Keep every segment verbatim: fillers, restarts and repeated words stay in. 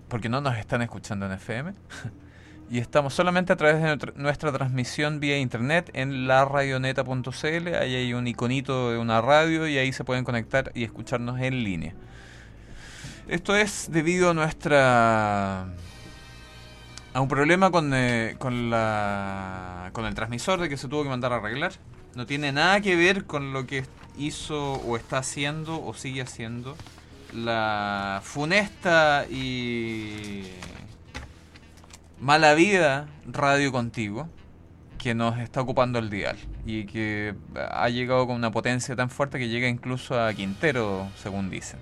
porque no nos están escuchando en F M. Y estamos solamente a través de nuestra, nuestra transmisión vía internet en la radioneta punto c l. Ahí hay un iconito de una radio y ahí se pueden conectar y escucharnos en línea. Esto es debido a nuestra a un problema con, eh, con la con el transmisor de que se tuvo que mandar a arreglar. No tiene nada que ver con lo que hizo o está haciendo o sigue haciendo la funesta y mala vida Radio Contigo, que nos está ocupando el dial y que ha llegado con una potencia tan fuerte que llega incluso a Quintero, según dicen.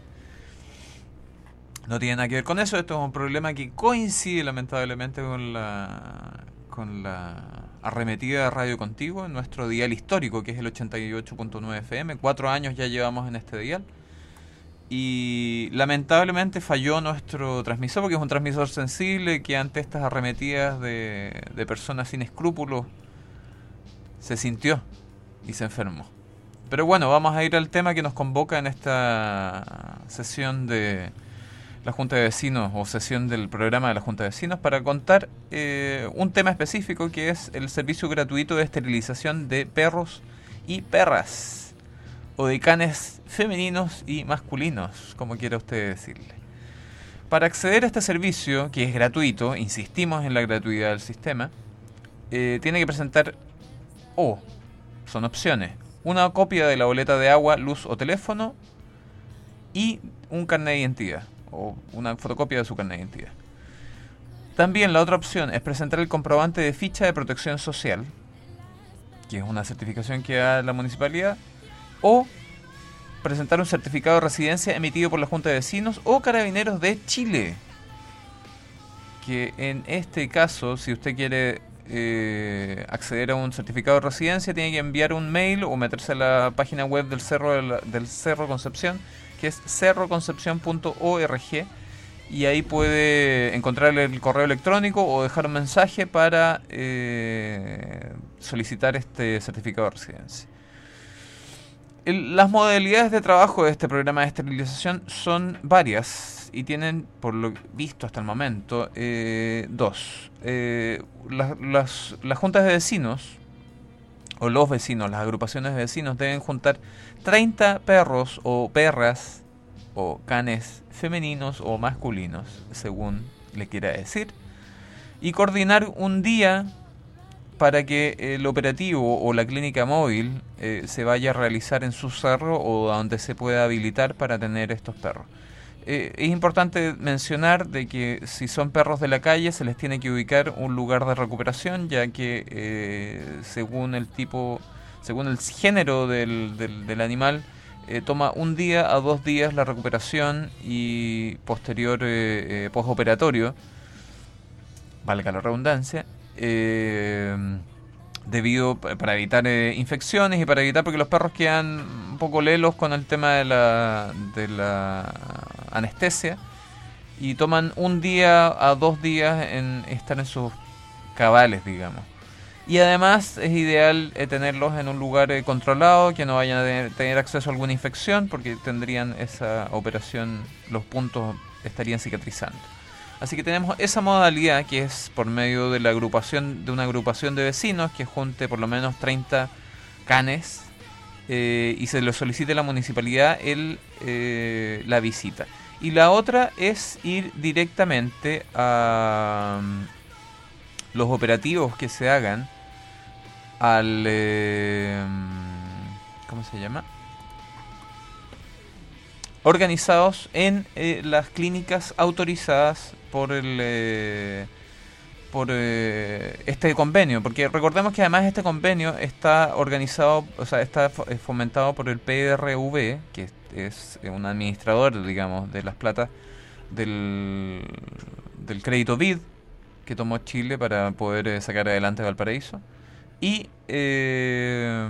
No tiene nada que ver con eso. Esto es un problema que coincide lamentablemente con la con la arremetida de Radio Contigo en nuestro dial histórico, que es el ochenta y ocho punto nueve F M. Cuatro años ya llevamos en este dial. Y lamentablemente falló nuestro transmisor, porque es un transmisor sensible que ante estas arremetidas de, de personas sin escrúpulos se sintió y se enfermó. Pero bueno, vamos a ir al tema que nos convoca en esta sesión de la Junta de Vecinos, o sesión del programa de la Junta de Vecinos, para contar eh, un tema específico, que es el servicio gratuito de esterilización de perros y perras, o de canes femeninos y masculinos, como quiera usted decirle. Para acceder a este servicio, que es gratuito, insistimos en la gratuidad del sistema, eh, tiene que presentar, o, son opciones, una copia de la boleta de agua, luz o teléfono, y un carnet de identidad, o una fotocopia de su carnet de identidad. También la otra opción es presentar el comprobante de ficha de protección social, que es una certificación que da la municipalidad, o presentar un certificado de residencia emitido por la Junta de Vecinos o Carabineros de Chile, que en este caso, si usted quiere eh, acceder a un certificado de residencia, tiene que enviar un mail o meterse a la página web del Cerro, de la, del Cerro Concepción, que es cerro concepción punto org, y ahí puede encontrar el correo electrónico o dejar un mensaje para eh, solicitar este certificado de residencia. El, las modalidades de trabajo de este programa de esterilización son varias y tienen, por lo visto hasta el momento, eh, dos. Eh, las, las, las juntas de vecinos, o los vecinos, las agrupaciones de vecinos, deben juntar treinta perros o perras o canes femeninos o masculinos, según le quiera decir, y coordinar un día para que el operativo o la clínica móvil eh, se vaya a realizar en su cerro o donde se pueda habilitar para tener estos perros. Eh, es importante mencionar de que si son perros de la calle se les tiene que ubicar un lugar de recuperación, ya que eh, según el tipo, según el género del, del, del animal, eh, toma un día a dos días la recuperación y posterior eh, eh, postoperatorio, valga la redundancia, Eh, debido para evitar eh, infecciones y para evitar, porque los perros quedan un poco lelos con el tema de la de la anestesia y toman un día a dos días en estar en sus cabales, digamos. Y además es ideal eh, tenerlos en un lugar eh, controlado, que no vayan a tener, tener acceso a alguna infección, porque tendrían esa operación, los puntos estarían cicatrizando. Así que tenemos esa modalidad, que es por medio de la agrupación de una agrupación de vecinos que junte por lo menos treinta canes eh, y se lo solicite a la municipalidad el, eh, la visita. Y la otra es ir directamente a um, los operativos que se hagan al... Eh, ¿cómo se llama? Organizados en eh, las clínicas autorizadas por el eh, por eh, este convenio, porque recordemos que además este convenio está organizado, o sea, está fomentado por el P R V, que es un administrador, digamos, de las platas del del crédito B I D que tomó Chile para poder eh, sacar adelante Valparaíso, y eh,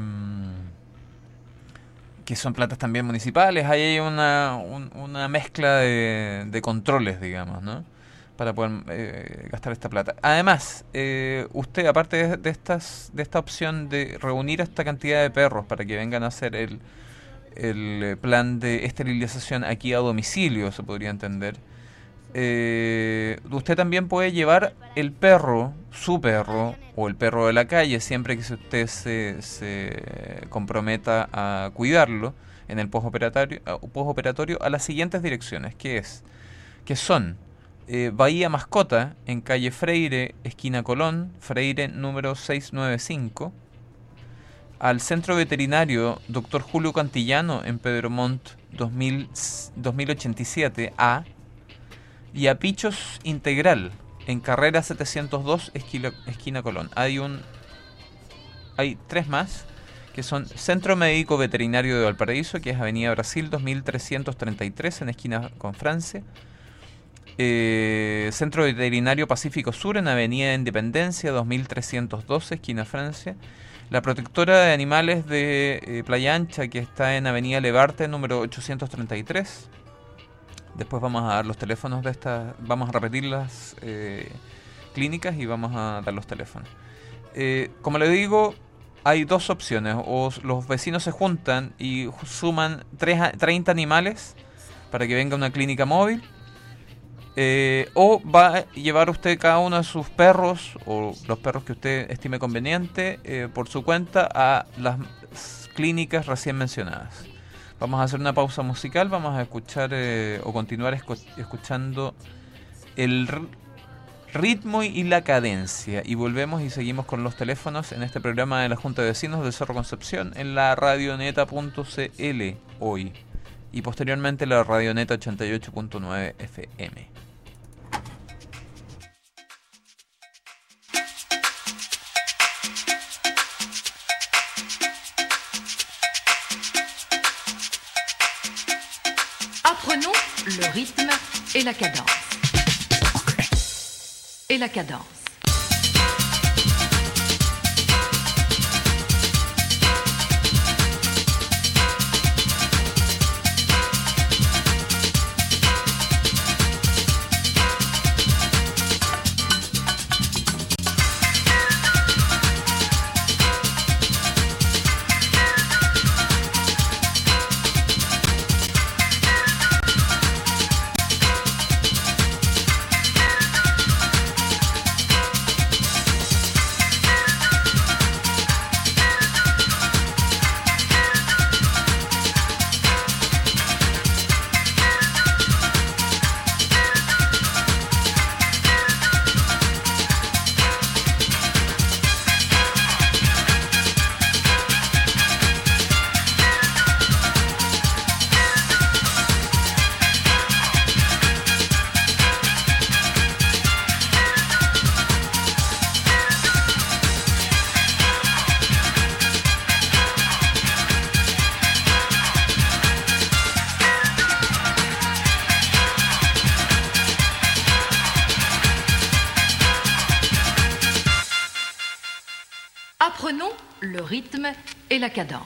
que son platas también municipales. Ahí hay una, un, una mezcla de, de controles, digamos, ¿no?, para poder eh, gastar esta plata. Además, eh, usted, aparte de, de estas de esta opción de reunir esta cantidad de perros para que vengan a hacer el, el plan de esterilización aquí a domicilio, se podría entender, eh, usted también puede llevar el perro, su perro, o el perro de la calle, siempre que usted se, se comprometa a cuidarlo en el postoperatorio, postoperatorio a las siguientes direcciones, que es, que son eh, Bahía Mascota, en calle Freire, esquina Colón, Freire número seiscientos noventa y cinco, al Centro Veterinario Doctor Julio Cantillano, en Pedro Montt dos mil ochenta y siete A, y a Pichos Integral, en Carrera setecientos dos, esquina, esquina Colón. Hay un hay tres más, que son Centro Médico Veterinario de Valparaíso, que es Avenida Brasil dos mil trescientos treinta y tres, en esquina con Francia. Eh, Centro Veterinario Pacífico Sur, en Avenida Independencia dos mil trescientos doce, esquina Francia. La Protectora de Animales de eh, Playa Ancha, que está en Avenida Levarte, número ochocientos treinta y tres. Después vamos a dar los teléfonos de estas, vamos a repetir las eh, clínicas y vamos a dar los teléfonos. Eh, como le digo, hay dos opciones: o los vecinos se juntan y suman treinta animales para que venga una clínica móvil, eh, o va a llevar usted cada uno de sus perros o los perros que usted estime conveniente eh, por su cuenta a las clínicas recién mencionadas. Vamos a hacer una pausa musical, vamos a escuchar eh, o continuar escu escuchando el ritmo y la cadencia, y volvemos y seguimos con los teléfonos en este programa de la Junta de Vecinos del Cerro Concepción en la radioneta punto cl hoy, y posteriormente la Radioneta ochenta y ocho punto nueve F M. Apprenons le rythme et la cadence. Et la cadence. Apprenons le rythme et la cadence.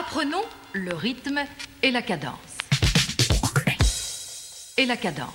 Apprenons le rythme et la cadence. Et la cadence.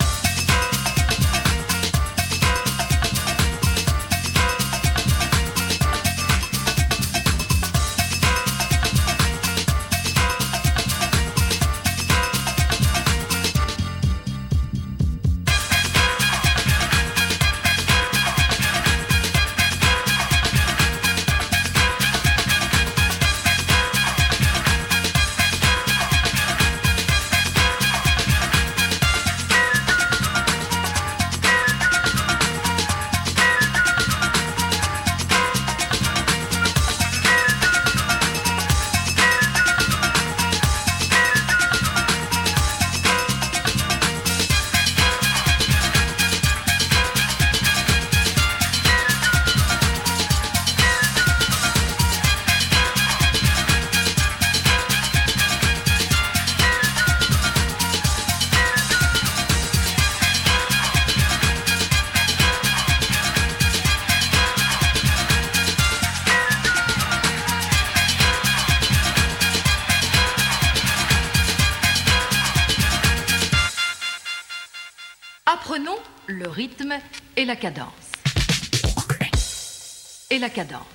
Apprenons le rythme et la cadence. Et la cadence.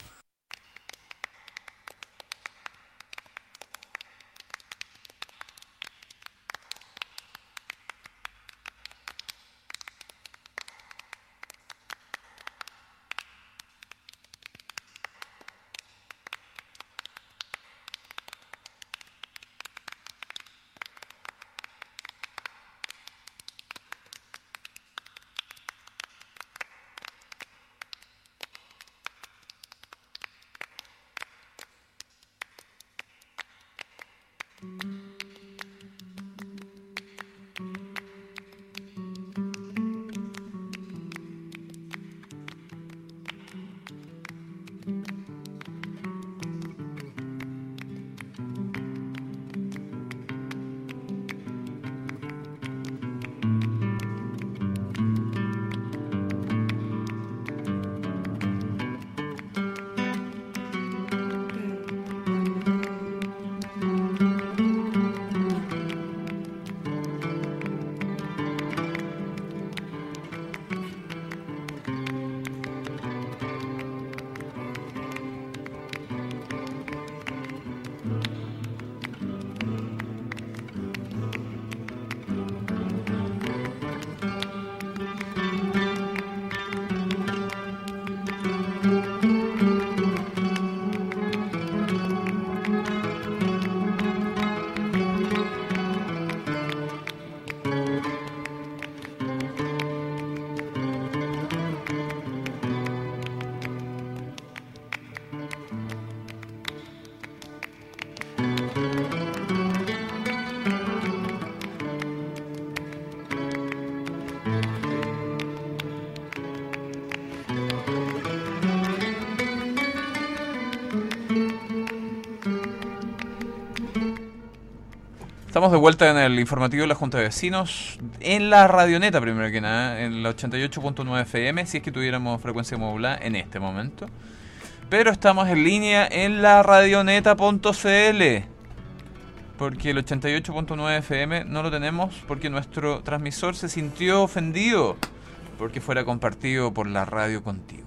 Estamos de vuelta en el informativo de la Junta de Vecinos, en la Radioneta primero que nada, en la ochenta y ocho punto nueve F M, si es que tuviéramos frecuencia modulada en este momento. Pero estamos en línea en la radioneta punto c l, porque el ochenta y ocho punto nueve F M no lo tenemos porque nuestro transmisor se sintió ofendido porque fuera compartido por la radio contigo.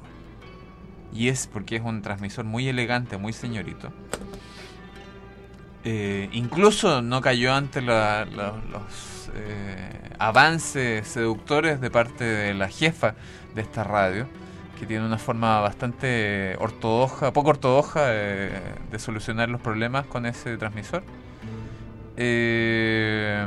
Y es porque es un transmisor muy elegante, muy señorito. Eh, incluso no cayó ante la, la, los eh, avances seductores de parte de la jefa de esta radio, que tiene una forma bastante ortodoxa, poco ortodoxa de, de solucionar los problemas con ese transmisor. Eh,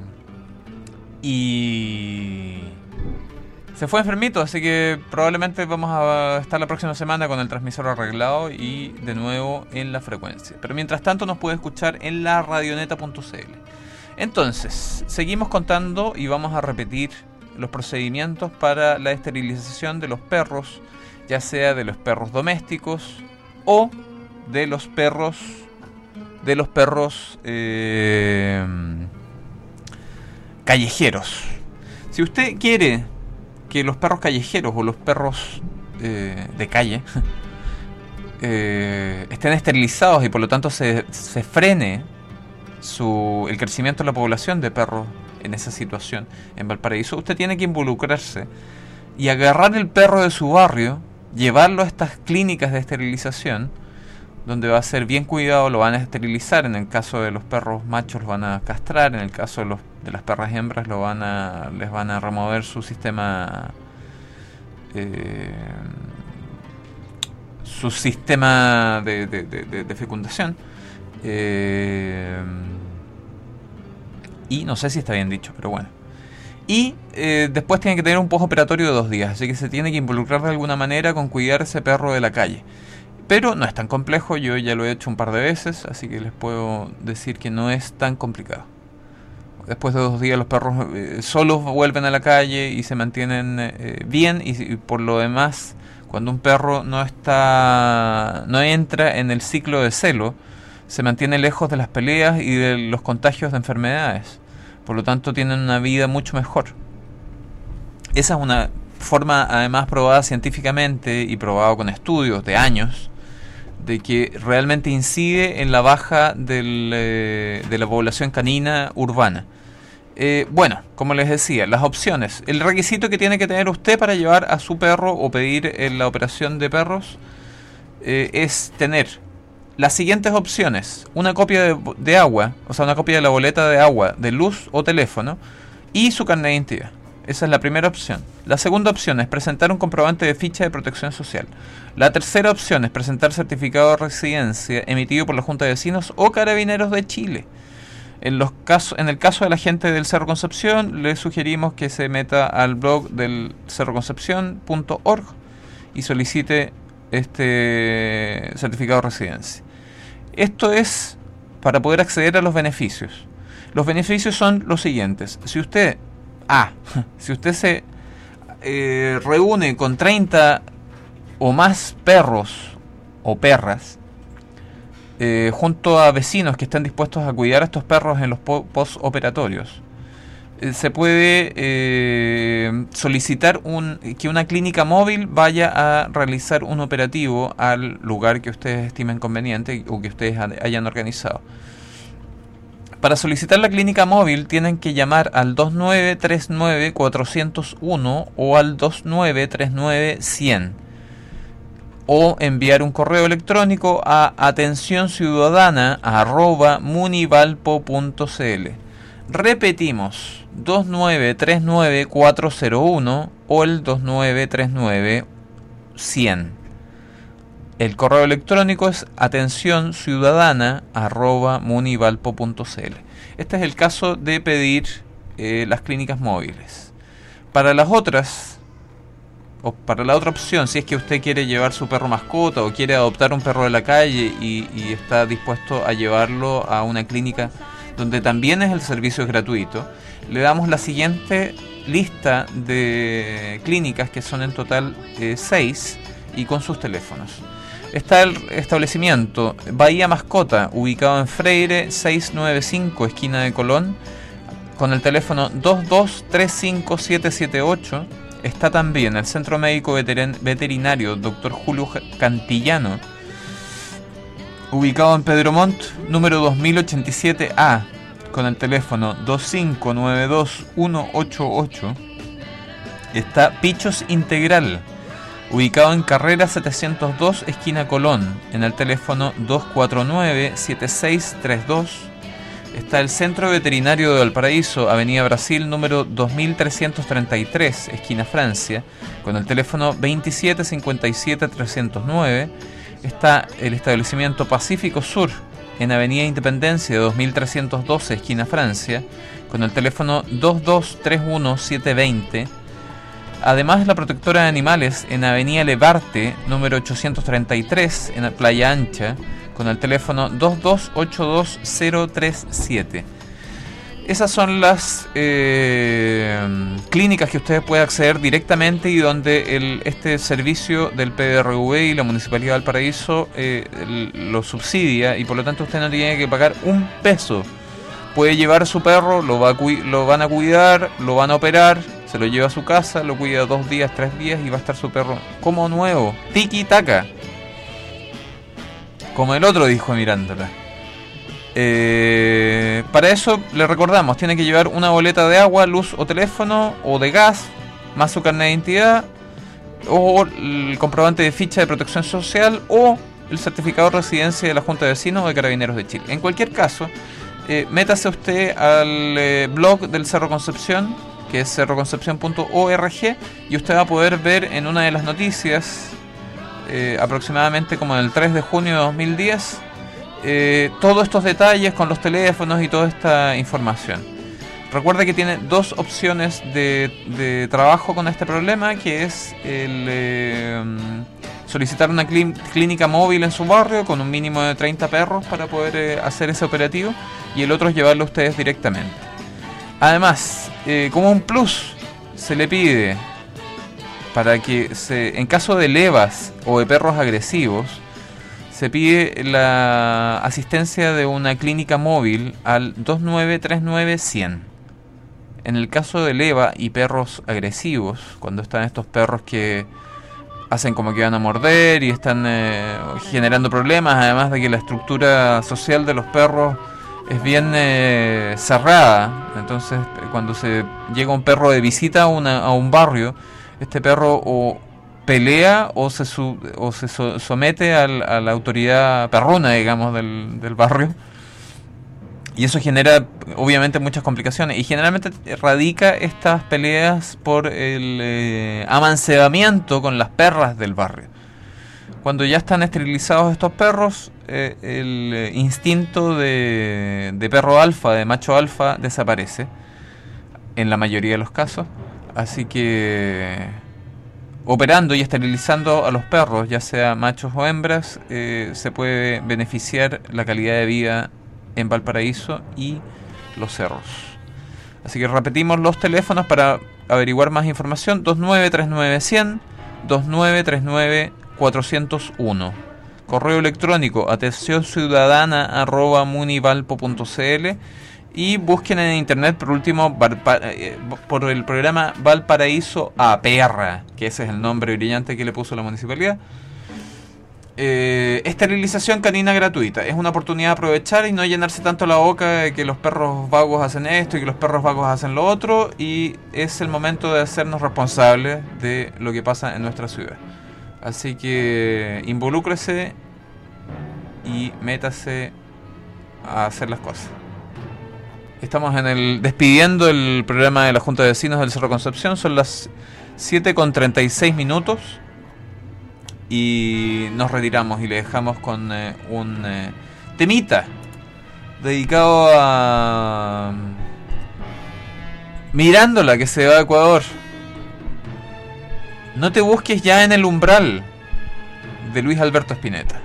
y se fue enfermito, así que probablemente vamos a estar la próxima semana con el transmisor arreglado y de nuevo en la frecuencia. Pero mientras tanto nos puede escuchar en la radioneta punto c l. Entonces, seguimos contando y vamos a repetir los procedimientos para la esterilización de los perros, ya sea de los perros domésticos o de los perros de los perros eh, callejeros. Si usted quiere que los perros callejeros o los perros eh, de calle eh, estén esterilizados y por lo tanto se, se frene su, el crecimiento de la población de perros en esa situación en Valparaíso, usted tiene que involucrarse y agarrar el perro de su barrio, llevarlo a estas clínicas de esterilización, donde va a ser bien cuidado, lo van a esterilizar. En el caso de los perros machos los van a castrar, en el caso de, los, de las perras hembras lo van a, les van a remover su sistema eh, su sistema de, de, de, de fecundación. Eh, y no sé si está bien dicho, pero bueno. Y eh, después tiene que tener un postoperatorio de dos días, así que se tiene que involucrar de alguna manera con cuidar ese perro de la calle. Pero no es tan complejo, yo ya lo he hecho un par de veces, así que les puedo decir que no es tan complicado. Después de dos días los perros eh, solos vuelven a la calle y se mantienen eh, bien, y, y por lo demás, cuando un perro no está, no entra en el ciclo de celo, se mantiene lejos de las peleas y de los contagios de enfermedades. Por lo tanto, tienen una vida mucho mejor. Esa es una forma, además, probada científicamente y probado con estudios de años, de que realmente incide en la baja del, eh, de la población canina urbana. Eh, bueno, como les decía, las opciones. El requisito que tiene que tener usted para llevar a su perro o pedir eh, la operación de perros eh, es tener las siguientes opciones: una copia de, de agua, o sea, una copia de la boleta de agua, de luz o teléfono, y su carnet de identidad. Esa es la primera opción. La segunda opción es presentar un comprobante de ficha de protección social. La tercera opción es presentar certificado de residencia emitido por la Junta de Vecinos o Carabineros de Chile. En, los casos, en el caso de la gente del Cerro Concepción, le sugerimos que se meta al blog del cerro concepción punto org y solicite este certificado de residencia. Esto es para poder acceder a los beneficios. Los beneficios son los siguientes. Si usted A. Si usted se eh, reúne con treinta o más perros o perras, eh, junto a vecinos que estén dispuestos a cuidar a estos perros en los po- postoperatorios, eh, se puede eh, solicitar un, que una clínica móvil vaya a realizar un operativo al lugar que ustedes estimen conveniente o que ustedes hayan organizado. Para solicitar la clínica móvil tienen que llamar al dos nueve tres nueve cuatro cero uno o al dos nueve tres nueve cien o enviar un correo electrónico a atención ciudadana arroba munivalpo punto cl. Repetimos, dos nueve tres nueve cuatro cero uno o el dos nueve tres nueve cien. El correo electrónico es atención ciudadana arroba munivalpo punto cl. Este es el caso de pedir eh, las clínicas móviles. Para las otras, o para la otra opción, si es que usted quiere llevar su perro mascota o quiere adoptar un perro de la calle y, y está dispuesto a llevarlo a una clínica donde también es el servicio es gratuito, le damos la siguiente lista de clínicas, que son en total eh, seis, y con sus teléfonos. Está el establecimiento Bahía Mascota, ubicado en Freire seiscientos noventa y cinco, esquina de Colón, con el teléfono dos dos tres cinco siete siete ocho. Está también el Centro Médico Veterin- Veterinario doctor Julio Cantillano, ubicado en Pedro Montt, número dos mil ochenta y siete A, con el teléfono dos cinco nueve dos uno ocho ocho. Está Pichos Integral, ubicado en Carrera setecientos dos, esquina Colón, en el teléfono dos cuatro nueve siete seis tres dos. Está el Centro Veterinario de Valparaíso, Avenida Brasil, número dos mil trescientos treinta y tres, esquina Francia, con el teléfono veintisiete cincuenta y siete trescientos nueve. Está el establecimiento Pacífico Sur, en Avenida Independencia, dos mil trescientos doce, esquina Francia, con el teléfono dos dos tres uno siete dos cero. Además, la protectora de animales en Avenida Levarte, número ochocientos treinta y tres, en Playa Ancha, con el teléfono dos dos ocho dos cero tres siete. Esas son las eh, clínicas que ustedes pueden acceder directamente y donde el, este servicio del P D R V y la Municipalidad de Valparaíso eh, el, lo subsidia, y por lo tanto usted no tiene que pagar un peso. Puede llevar a su perro, lo, va a cu- lo van a cuidar, lo van a operar, se lo lleva a su casa, lo cuida dos días, tres días y va a estar su perro como nuevo. Tiki taka. como el otro, dijo mirándola. Eh, para eso le recordamos, tiene que llevar una boleta de agua, luz o teléfono, o de gas, más su carnet de identidad, o el comprobante de ficha de protección social, o el certificado de residencia de la Junta de Vecinos o de Carabineros de Chile. En cualquier caso, eh, métase usted al eh, blog del Cerro Concepción, que es cerro concepción punto org, y usted va a poder ver en una de las noticias, eh, aproximadamente como el tres de junio de dos mil diez, eh, todos estos detalles con los teléfonos y toda esta información. Recuerda que tiene dos opciones de, de trabajo con este problema, que es el eh, solicitar una clí- clínica móvil en su barrio con un mínimo de treinta perros para poder eh, hacer ese operativo, y el otro es llevarlo a ustedes directamente. Además, eh, como un plus, se le pide para que, se, en caso de levas o de perros agresivos, se pide la asistencia de una clínica móvil al dos nueve tres nueve cien. En el caso de leva y perros agresivos, cuando están estos perros que hacen como que van a morder y están eh, generando problemas, además de que la estructura social de los perros es bien eh, cerrada, entonces cuando se llega un perro de visita a, una, a un barrio, este perro o pelea o se, su, o se so, somete al, a la autoridad perruna, digamos, del, del barrio, y eso genera obviamente muchas complicaciones, y generalmente radica estas peleas por el eh, amancebamiento con las perras del barrio. Cuando ya están esterilizados estos perros, eh, el eh, instinto de, de perro alfa, de macho alfa, desaparece en la mayoría de los casos. Así que operando y esterilizando a los perros, ya sea machos o hembras, eh, se puede beneficiar la calidad de vida en Valparaíso y los cerros. Así que repetimos los teléfonos para averiguar más información: dos nueve tres nueve cien, dos nueve tres nueve cuatrocientos uno. Correo electrónico atención ciudadana arroba munivalpo punto cl, y busquen en internet por último Valpa, eh, por el programa Valparaíso a Perra, que ese es el nombre brillante que le puso la municipalidad. Eh, esterilización canina gratuita. Es una oportunidad de aprovechar y no llenarse tanto la boca de que los perros vagos hacen esto y que los perros vagos hacen lo otro, y es el momento de hacernos responsables de lo que pasa en nuestra ciudad. Así que involúcrese y métase a hacer las cosas. Estamos en el despidiendo el programa de la Junta de Vecinos del Cerro Concepción. Son las siete con treinta y seis minutos y nos retiramos y le dejamos con eh, un eh, temita dedicado a Mirándola, que se va a Ecuador. No te busques ya en el umbral, de Luis Alberto Spinetta.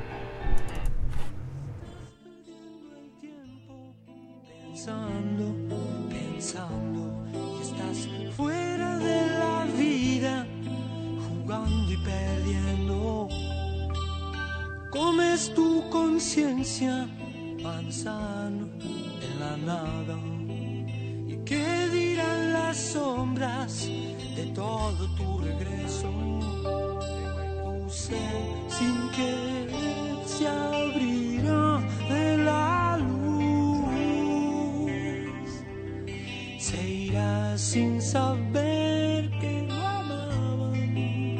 Pensando, pensando que estás fuera de la vida, jugando y perdiendo. Comes tu conciencia, manzano en la nada. ¿Y qué dirán las sombras de todo tu regreso? Tu ser sin querer se abrirá de la luz, se irá sin saber que lo amaban.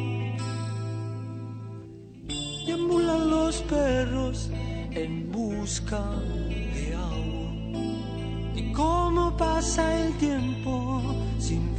Deambulan los perros en busca de agua, y cómo pasa el tiempo sin